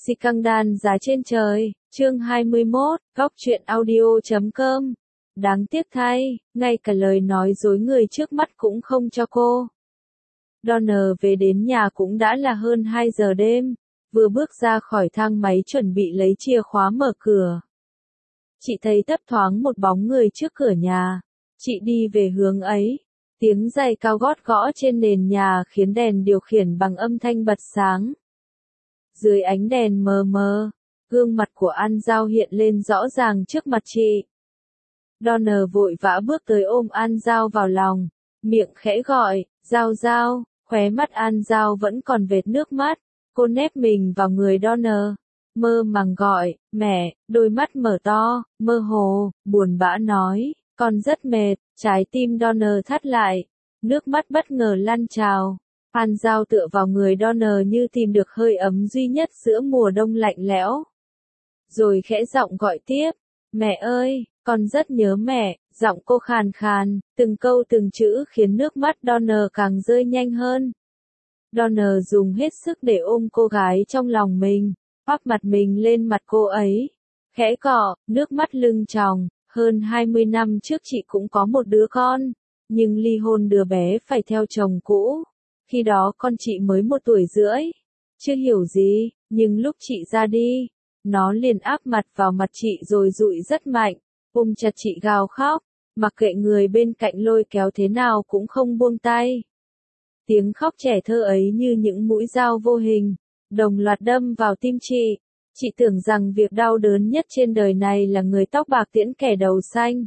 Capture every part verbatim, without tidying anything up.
Si căng đan giá trên trời, chương hai mươi mốt, góc truyện audio chấm com. Đáng tiếc thay, ngay cả lời nói dối người trước mắt cũng không cho cô. Donner về đến nhà cũng đã là hơn hai giờ đêm, vừa bước ra khỏi thang máy chuẩn bị lấy chìa khóa mở cửa. Chị thấy thấp thoáng một bóng người trước cửa nhà, chị đi về hướng ấy. Tiếng giày cao gót gõ trên nền nhà khiến đèn điều khiển bằng âm thanh bật sáng. Dưới ánh đèn mờ mờ, gương mặt của An Giao hiện lên rõ ràng trước mặt chị. Donner vội vã bước tới ôm An Giao vào lòng, miệng khẽ gọi, Giao Giao, khóe mắt An Giao vẫn còn vệt nước mắt, cô nép mình vào người Donner, mơ màng gọi, mẹ, đôi mắt mở to, mơ hồ, buồn bã nói, con rất mệt, trái tim Donner thắt lại, nước mắt bất ngờ lăn trào. An Giao tựa vào người Donner như tìm được hơi ấm duy nhất giữa mùa đông lạnh lẽo. Rồi khẽ giọng gọi tiếp, mẹ ơi, con rất nhớ mẹ, giọng cô khàn khàn, từng câu từng chữ khiến nước mắt Donner càng rơi nhanh hơn. Donner dùng hết sức để ôm cô gái trong lòng mình, áp mặt mình lên mặt cô ấy, khẽ cọ, nước mắt lưng tròng. Hơn hai mươi năm trước chị cũng có một đứa con, nhưng ly hôn đứa bé phải theo chồng cũ. Khi đó con chị mới một tuổi rưỡi, chưa hiểu gì, nhưng lúc chị ra đi, nó liền áp mặt vào mặt chị rồi dụi rất mạnh, ôm chặt chị gào khóc, mặc kệ người bên cạnh lôi kéo thế nào cũng không buông tay. Tiếng khóc trẻ thơ ấy như những mũi dao vô hình, đồng loạt đâm vào tim chị. Chị tưởng rằng việc đau đớn nhất trên đời này là người tóc bạc tiễn kẻ đầu xanh.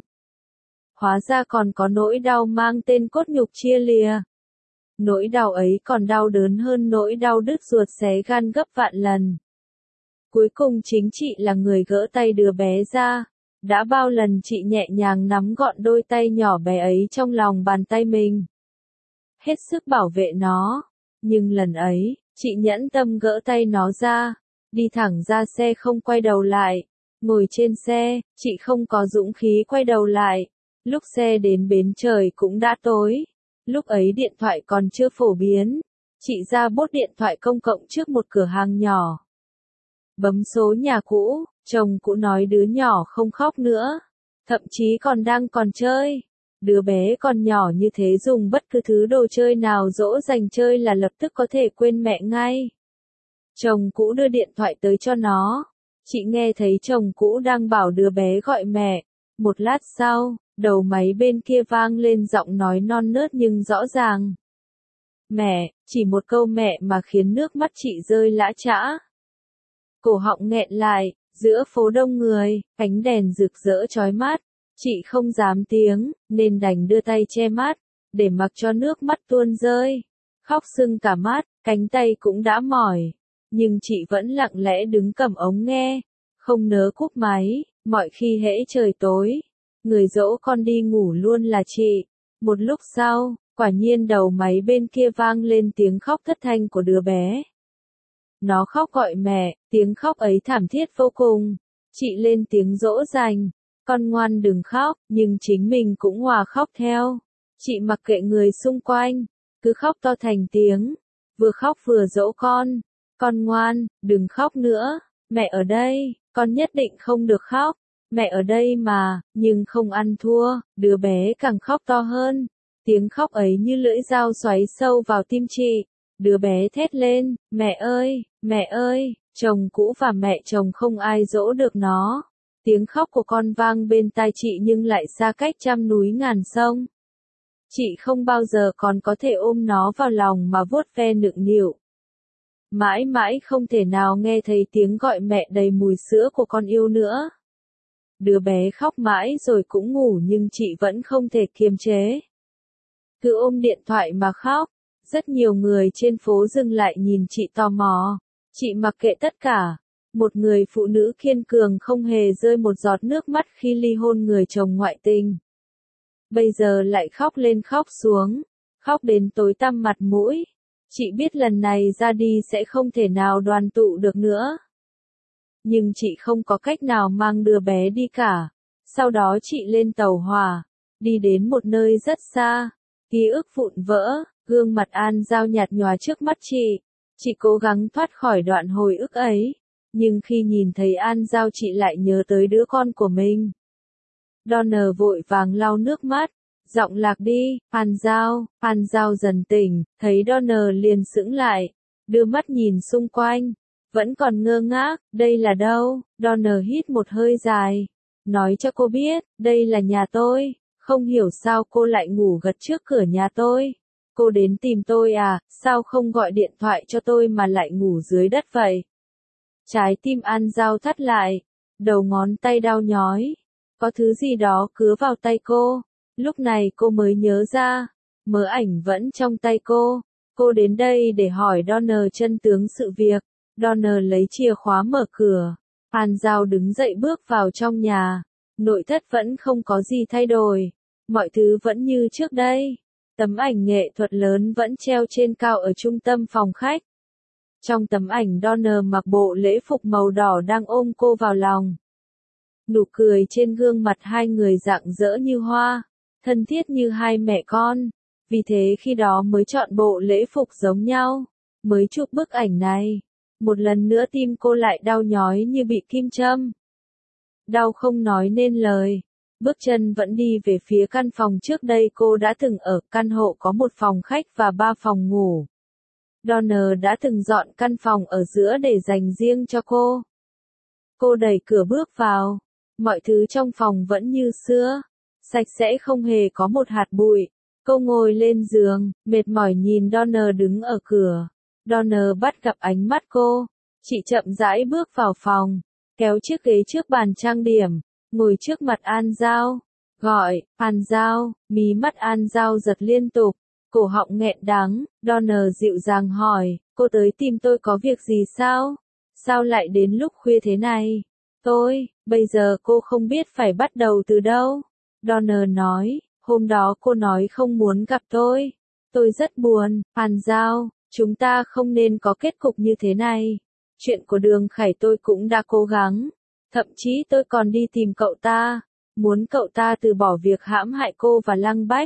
Hóa ra còn có nỗi đau mang tên cốt nhục chia lìa. Nỗi đau ấy còn đau đớn hơn nỗi đau đứt ruột xé gan gấp vạn lần. Cuối cùng chính chị là người gỡ tay đứa bé ra. Đã bao lần chị nhẹ nhàng nắm gọn đôi tay nhỏ bé ấy trong lòng bàn tay mình. Hết sức bảo vệ nó. Nhưng lần ấy, chị nhẫn tâm gỡ tay nó ra. Đi thẳng ra xe không quay đầu lại. Ngồi trên xe, chị không có dũng khí quay đầu lại. Lúc xe đến bến trời cũng đã tối. Lúc ấy điện thoại còn chưa phổ biến. Chị ra bốt điện thoại công cộng trước một cửa hàng nhỏ. Bấm số nhà cũ, chồng cũ nói đứa nhỏ không khóc nữa. Thậm chí còn đang còn chơi. Đứa bé còn nhỏ như thế dùng bất cứ thứ đồ chơi nào dỗ dành chơi là lập tức có thể quên mẹ ngay. Chồng cũ đưa điện thoại tới cho nó. Chị nghe thấy chồng cũ đang bảo đứa bé gọi mẹ. Một lát sau, đầu máy bên kia vang lên giọng nói non nớt nhưng rõ ràng. Mẹ, chỉ một câu mẹ mà khiến nước mắt chị rơi lã chã. Cổ họng nghẹn lại, giữa phố đông người, ánh đèn rực rỡ chói mắt. Chị không dám tiếng, nên đành đưa tay che mắt, để mặc cho nước mắt tuôn rơi. Khóc sưng cả mắt, cánh tay cũng đã mỏi. Nhưng chị vẫn lặng lẽ đứng cầm ống nghe, không nỡ cúp máy, mọi khi hễ trời tối. Người dỗ con đi ngủ luôn là chị. Một lúc sau, quả nhiên đầu máy bên kia vang lên tiếng khóc thất thanh của đứa bé. Nó khóc gọi mẹ, tiếng khóc ấy thảm thiết vô cùng. Chị lên tiếng dỗ dành, con ngoan đừng khóc, nhưng chính mình cũng hòa khóc theo. Chị mặc kệ người xung quanh, cứ khóc to thành tiếng, vừa khóc vừa dỗ con. Con ngoan, đừng khóc nữa, mẹ ở đây, con nhất định không được khóc. Mẹ ở đây mà, nhưng không ăn thua, đứa bé càng khóc to hơn. Tiếng khóc ấy như lưỡi dao xoáy sâu vào tim chị. Đứa bé thét lên, mẹ ơi, mẹ ơi, chồng cũ và mẹ chồng không ai dỗ được nó. Tiếng khóc của con vang bên tai chị nhưng lại xa cách trăm núi ngàn sông. Chị không bao giờ còn có thể ôm nó vào lòng mà vuốt ve nựng nịu. Mãi mãi không thể nào nghe thấy tiếng gọi mẹ đầy mùi sữa của con yêu nữa. Đứa bé khóc mãi rồi cũng ngủ nhưng chị vẫn không thể kiềm chế. Cứ ôm điện thoại mà khóc. Rất nhiều người trên phố dừng lại nhìn chị tò mò. Chị mặc kệ tất cả. Một người phụ nữ kiên cường không hề rơi một giọt nước mắt khi ly hôn người chồng ngoại tình. Bây giờ lại khóc lên khóc xuống. Khóc đến tối tăm mặt mũi. Chị biết lần này ra đi sẽ không thể nào đoàn tụ được nữa. Nhưng chị không có cách nào mang đứa bé đi cả. Sau đó chị lên tàu hỏa, đi đến một nơi rất xa. Ký ức vụn vỡ, gương mặt An Giao nhạt nhòa trước mắt chị. Chị cố gắng thoát khỏi đoạn hồi ức ấy. Nhưng khi nhìn thấy An Giao chị lại nhớ tới đứa con của mình. Donner vội vàng lau nước mắt, giọng lạc đi, An Giao, An Giao dần tỉnh, thấy Donner liền sững lại, đưa mắt nhìn xung quanh, vẫn còn ngơ ngác, đây là đâu? Donner hít một hơi dài, nói cho cô biết, đây là nhà tôi, không hiểu sao cô lại ngủ gật trước cửa nhà tôi. Cô đến tìm tôi à, sao không gọi điện thoại cho tôi mà lại ngủ dưới đất vậy? Trái tim An Giao thắt lại, đầu ngón tay đau nhói, có thứ gì đó cứa vào tay cô, lúc này cô mới nhớ ra, mớ ảnh vẫn trong tay cô, cô đến đây để hỏi Donner chân tướng sự việc, Donner lấy chìa khóa mở cửa, An Giao đứng dậy bước vào trong nhà, nội thất vẫn không có gì thay đổi, mọi thứ vẫn như trước đây. Tấm ảnh nghệ thuật lớn vẫn treo trên cao ở trung tâm phòng khách. Trong tấm ảnh Donner mặc bộ lễ phục màu đỏ đang ôm cô vào lòng. Nụ cười trên gương mặt hai người rạng rỡ như hoa, thân thiết như hai mẹ con. Vì thế khi đó mới chọn bộ lễ phục giống nhau, mới chụp bức ảnh này. Một lần nữa tim cô lại đau nhói như bị kim châm. Đau không nói nên lời. Bước chân vẫn đi về phía căn phòng trước đây cô đã từng ở, căn hộ có một phòng khách và ba phòng ngủ. Donner đã từng dọn căn phòng ở giữa để dành riêng cho cô. Cô đẩy cửa bước vào, mọi thứ trong phòng vẫn như xưa, sạch sẽ không hề có một hạt bụi. Cô ngồi lên giường, mệt mỏi nhìn Donner đứng ở cửa. Donner bắt gặp ánh mắt cô, chị chậm rãi bước vào phòng, kéo chiếc ghế trước bàn trang điểm. Ngồi trước mặt An Giao, gọi, An Giao, mí mắt An Giao giật liên tục, cổ họng nghẹn đắng, Donner dịu dàng hỏi, cô tới tìm tôi có việc gì sao? Sao lại đến lúc khuya thế này? Tôi, bây giờ cô không biết phải bắt đầu từ đâu. Donner nói, hôm đó cô nói không muốn gặp tôi. Tôi rất buồn, An Giao, chúng ta không nên có kết cục như thế này. Chuyện của Đường Khải tôi cũng đã cố gắng. Thậm chí tôi còn đi tìm cậu ta, muốn cậu ta từ bỏ việc hãm hại cô và Lăng Bách.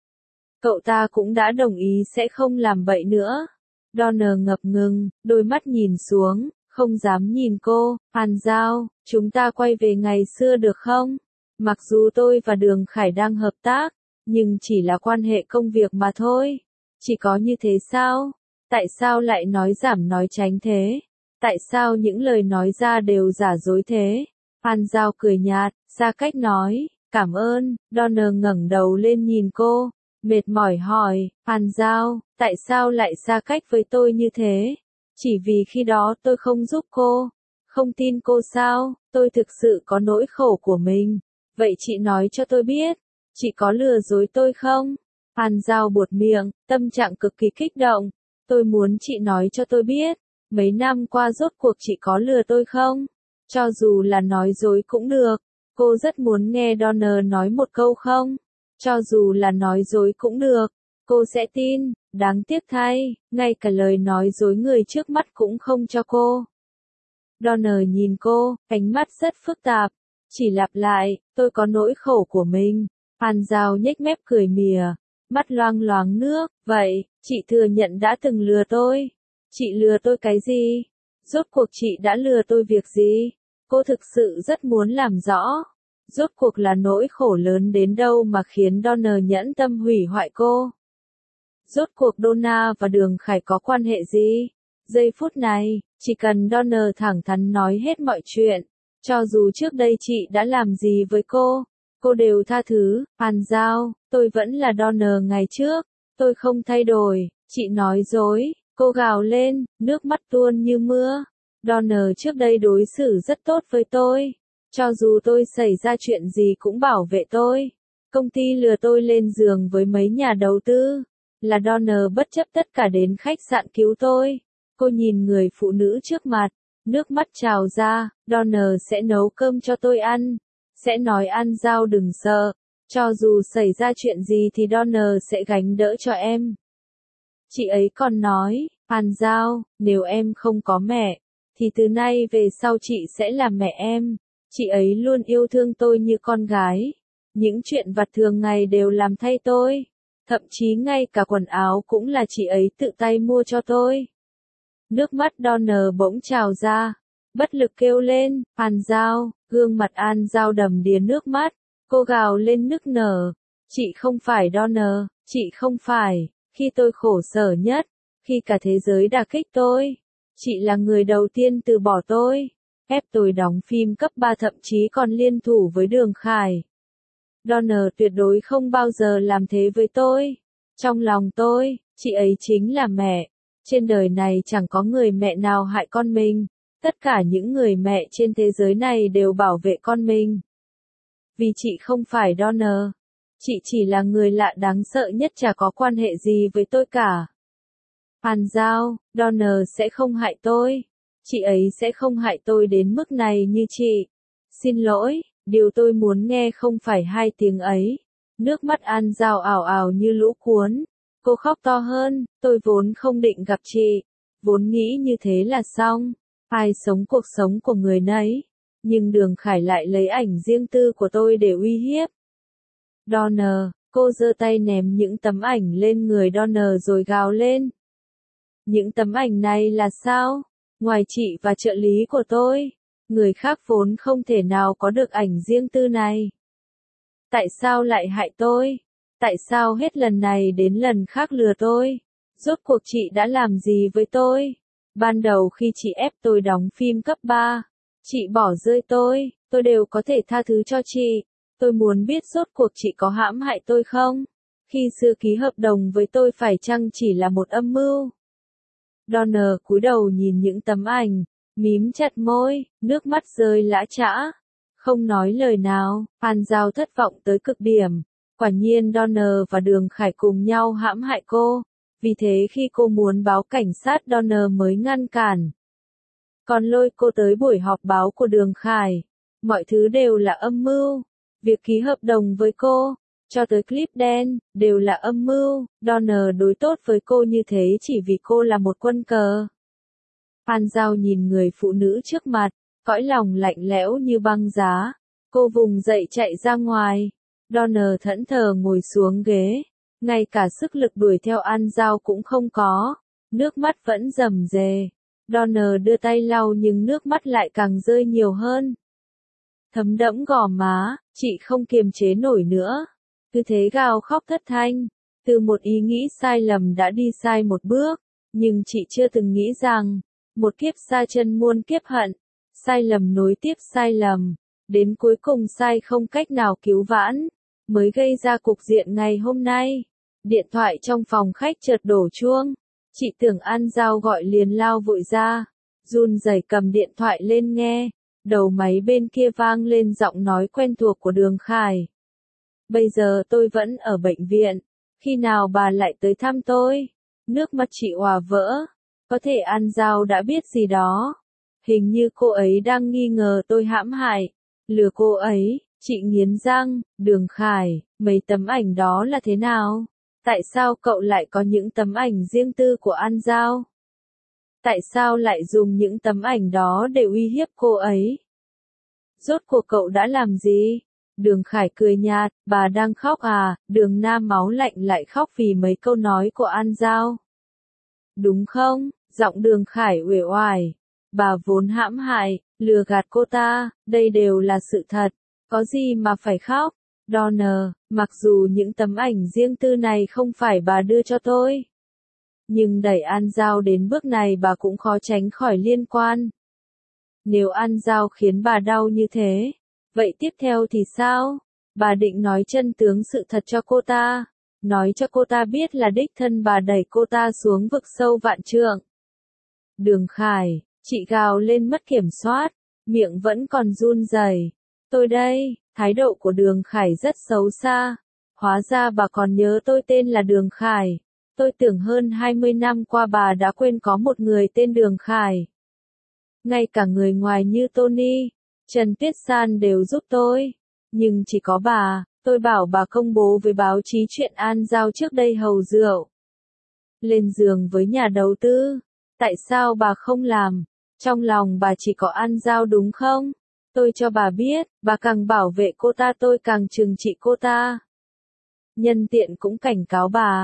Cậu ta cũng đã đồng ý sẽ không làm vậy nữa. Donner ngập ngừng, đôi mắt nhìn xuống, không dám nhìn cô. An Giao, chúng ta quay về ngày xưa được không? Mặc dù tôi và Đường Khải đang hợp tác, nhưng chỉ là quan hệ công việc mà thôi. Chỉ có như thế sao? Tại sao lại nói giảm nói tránh thế? Tại sao những lời nói ra đều giả dối thế? An Giao cười nhạt, xa cách nói, cảm ơn. Donner ngẩng đầu lên nhìn cô, mệt mỏi hỏi, An Giao, tại sao lại xa cách với tôi như thế? Chỉ vì khi đó tôi không giúp cô, không tin cô sao? Tôi thực sự có nỗi khổ của mình. Vậy chị nói cho tôi biết, chị có lừa dối tôi không? An Giao buột miệng, tâm trạng cực kỳ kích động. Tôi muốn chị nói cho tôi biết. Mấy năm qua rốt cuộc chị có lừa tôi không? Cho dù là nói dối cũng được. Cô rất muốn nghe Donner nói một câu không? Cho dù là nói dối cũng được. Cô sẽ tin. Đáng tiếc thay, ngay cả lời nói dối người trước mắt cũng không cho cô. Donner nhìn cô, ánh mắt rất phức tạp. Chỉ lặp lại, tôi có nỗi khổ của mình. An Giao nhếch mép cười mỉa, mắt loang loáng nước. Vậy, chị thừa nhận đã từng lừa tôi. Chị lừa tôi cái gì? Rốt cuộc chị đã lừa tôi việc gì? Cô thực sự rất muốn làm rõ. Rốt cuộc là nỗi khổ lớn đến đâu mà khiến Donner nhẫn tâm hủy hoại cô? Rốt cuộc Donna và Đường Khải có quan hệ gì? Giây phút này, chỉ cần Donner thẳng thắn nói hết mọi chuyện. Cho dù trước đây chị đã làm gì với cô, cô đều tha thứ. An Giao, tôi vẫn là Donner ngày trước. Tôi không thay đổi. Chị nói dối. Cô gào lên, nước mắt tuôn như mưa. Donner trước đây đối xử rất tốt với tôi. Cho dù tôi xảy ra chuyện gì cũng bảo vệ tôi. Công ty lừa tôi lên giường với mấy nhà đầu tư. Là Donner bất chấp tất cả đến khách sạn cứu tôi. Cô nhìn người phụ nữ trước mặt. Nước mắt trào ra. Donner sẽ nấu cơm cho tôi ăn. Sẽ nói An Giao đừng sợ. Cho dù xảy ra chuyện gì thì Donner sẽ gánh đỡ cho em. Chị ấy còn nói, An Giao, nếu em không có mẹ, thì từ nay về sau chị sẽ là mẹ em. Chị ấy luôn yêu thương tôi như con gái. Những chuyện vặt thường ngày đều làm thay tôi. Thậm chí ngay cả quần áo cũng là chị ấy tự tay mua cho tôi. Nước mắt Donner bỗng trào ra. bất lực kêu lên, An Giao, gương mặt An Giao đầm đìa nước mắt, cô gào lên nức nở, chị không phải Donner, chị không phải, khi tôi khổ sở nhất, khi cả thế giới đả kích tôi, chị là người đầu tiên từ bỏ tôi, ép tôi đóng phim cấp ba thậm chí còn liên thủ với Đường Khải. Donner tuyệt đối không bao giờ làm thế với tôi. Trong lòng tôi, chị ấy chính là mẹ. Trên đời này chẳng có người mẹ nào hại con mình. Tất cả những người mẹ trên thế giới này đều bảo vệ con mình. Vì chị không phải Donner. Chị chỉ là người lạ đáng sợ nhất, chả có quan hệ gì với tôi cả. An Giao, Donner sẽ không hại tôi. Chị ấy sẽ không hại tôi đến mức này như chị. Xin lỗi, điều tôi muốn nghe không phải hai tiếng ấy. Nước mắt An Giao ào ào như lũ cuốn. Cô khóc to hơn, tôi vốn không định gặp chị. Vốn nghĩ như thế là xong. Ai sống cuộc sống của người nấy. Nhưng Đường Khải lại lấy ảnh riêng tư của tôi để uy hiếp. Donner, cô giơ tay ném những tấm ảnh lên người Donner rồi gào lên. Những tấm ảnh này là sao? Ngoài chị và trợ lý của tôi, người khác vốn không thể nào có được ảnh riêng tư này. Tại sao lại hại tôi? Tại sao hết lần này đến lần khác lừa tôi? Rốt cuộc chị đã làm gì với tôi? Ban đầu khi chị ép tôi đóng phim cấp ba, chị bỏ rơi tôi, tôi đều có thể tha thứ cho chị. Tôi muốn biết rốt cuộc chị có hãm hại tôi không? Khi xưa ký hợp đồng với tôi phải chăng chỉ là một âm mưu? Donner cúi đầu nhìn những tấm ảnh, mím chặt môi, nước mắt rơi lã chã. Không nói lời nào, An Giao thất vọng tới cực điểm. Quả nhiên Donner và Đường Khải cùng nhau hãm hại cô. Vì thế khi cô muốn báo cảnh sát Donner mới ngăn cản. Còn lôi cô tới buổi họp báo của Đường Khải. Mọi thứ đều là âm mưu. Việc ký hợp đồng với cô, cho tới clip đen, đều là âm mưu. Donner đối tốt với cô như thế chỉ vì cô là một quân cờ. An Giao nhìn người phụ nữ trước mặt, cõi lòng lạnh lẽo như băng giá. Cô vùng dậy chạy ra ngoài. Donner thẫn thờ ngồi xuống ghế. Ngay cả sức lực đuổi theo An Giao cũng không có. Nước mắt vẫn rầm rề. Donner đưa tay lau nhưng nước mắt lại càng rơi nhiều hơn. Thấm đẫm gò má, chị không kiềm chế nổi nữa. Cứ thế gào khóc thất thanh. Từ một ý nghĩ sai lầm đã đi sai một bước. Nhưng chị chưa từng nghĩ rằng, một kiếp sa chân muôn kiếp hận. Sai lầm nối tiếp sai lầm. Đến cuối cùng sai không cách nào cứu vãn. Mới gây ra cục diện ngày hôm nay. Điện thoại trong phòng khách chợt đổ chuông. Chị tưởng An Giao gọi liền lao vội ra. Run rẩy cầm điện thoại lên nghe. Đầu máy bên kia vang lên giọng nói quen thuộc của Đường Khải. Bây giờ tôi vẫn ở bệnh viện. Khi nào bà lại tới thăm tôi? Nước mắt chị òa vỡ. Có thể An Giao đã biết gì đó. Hình như cô ấy đang nghi ngờ tôi hãm hại. Lừa cô ấy. Chị nghiến răng. Đường Khải, mấy tấm ảnh đó là thế nào? Tại sao cậu lại có những tấm ảnh riêng tư của An Giao? Tại sao lại dùng những tấm ảnh đó để uy hiếp cô ấy? Rốt cuộc cậu đã làm gì? Đường Khải cười nhạt, bà đang khóc à? Đường Nam máu lạnh lại khóc vì mấy câu nói của An Giao. Đúng không? Giọng Đường Khải uể oải. Bà vốn hãm hại, lừa gạt cô ta, đây đều là sự thật. Có gì mà phải khóc? Donner, mặc dù những tấm ảnh riêng tư này không phải bà đưa cho tôi. Nhưng đẩy An Giao đến bước này bà cũng khó tránh khỏi liên quan. Nếu An Giao khiến bà đau như thế, vậy tiếp theo thì sao? Bà định nói chân tướng sự thật cho cô ta. Nói cho cô ta biết là đích thân bà đẩy cô ta xuống vực sâu vạn trượng. Đường Khải, chị gào lên mất kiểm soát, miệng vẫn còn run rẩy. Tôi đây, thái độ của Đường Khải rất xấu xa. Hóa ra bà còn nhớ tôi tên là Đường Khải. Tôi tưởng hơn hai mươi năm qua bà đã quên có một người tên Đường Khải. Ngay cả người ngoài như Tony, Trần Tuyết San đều giúp tôi. Nhưng chỉ có bà, tôi bảo bà công bố với báo chí chuyện An Giao trước đây hầu rượu. Lên giường với nhà đầu tư. Tại sao bà không làm? Trong lòng bà chỉ có An Giao đúng không? Tôi cho bà biết, bà càng bảo vệ cô ta tôi càng trừng trị cô ta. Nhân tiện cũng cảnh cáo bà,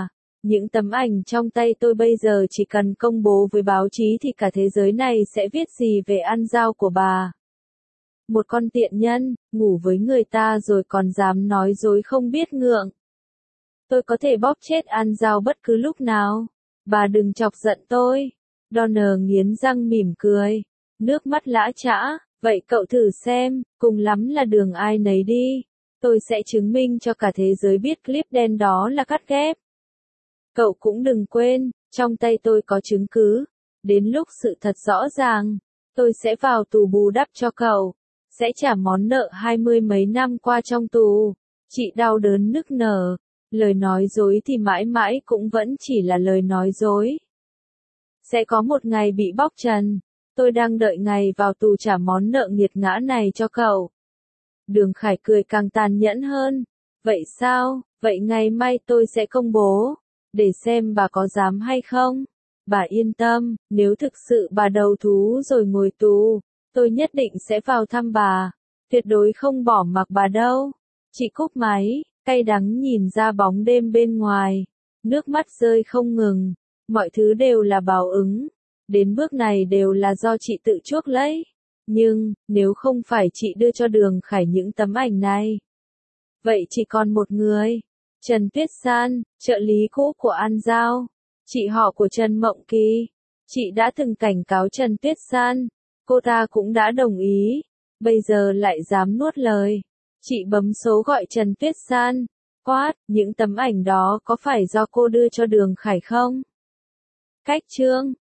Những tấm ảnh trong tay tôi bây giờ chỉ cần công bố với báo chí thì cả thế giới này sẽ viết gì về An Giao của bà. Một con tiện nhân, ngủ với người ta rồi còn dám nói dối không biết ngượng. Tôi có thể bóp chết An Giao bất cứ lúc nào. Bà đừng chọc giận tôi. Donner nghiến răng mỉm cười. Nước mắt lã chã, vậy cậu thử xem, cùng lắm là đường ai nấy đi. Tôi sẽ chứng minh cho cả thế giới biết clip đen đó là cắt ghép. Cậu cũng đừng quên, trong tay tôi có chứng cứ. Đến lúc sự thật rõ ràng, tôi sẽ vào tù bù đắp cho cậu. Sẽ trả món nợ hai mươi mấy năm qua trong tù. Chị đau đớn nức nở. Lời nói dối thì mãi mãi cũng vẫn chỉ là lời nói dối. Sẽ có một ngày bị bóc trần. Tôi đang đợi ngày vào tù trả món nợ nghiệt ngã này cho cậu. Đường Khải cười càng tàn nhẫn hơn. Vậy sao, vậy ngày mai tôi sẽ công bố. Để xem bà có dám hay không. Bà yên tâm, nếu thực sự bà đầu thú rồi ngồi tù, tôi nhất định sẽ vào thăm bà. Tuyệt đối không bỏ mặc bà đâu. Chị cúp máy, cay đắng nhìn ra bóng đêm bên ngoài. Nước mắt rơi không ngừng. Mọi thứ đều là báo ứng. Đến bước này đều là do chị tự chuốc lấy. Nhưng, nếu không phải chị đưa cho Đường Khải những tấm ảnh này, vậy chỉ còn một người. Trần Tuyết San, trợ lý cũ của An Giao. Chị họ của Trần Mộng Kỳ. Chị đã từng cảnh cáo Trần Tuyết San. Cô ta cũng đã đồng ý. Bây giờ lại dám nuốt lời. Chị bấm số gọi Trần Tuyết San. Quát, những tấm ảnh đó có phải do cô đưa cho Đường Khải không? Cách chương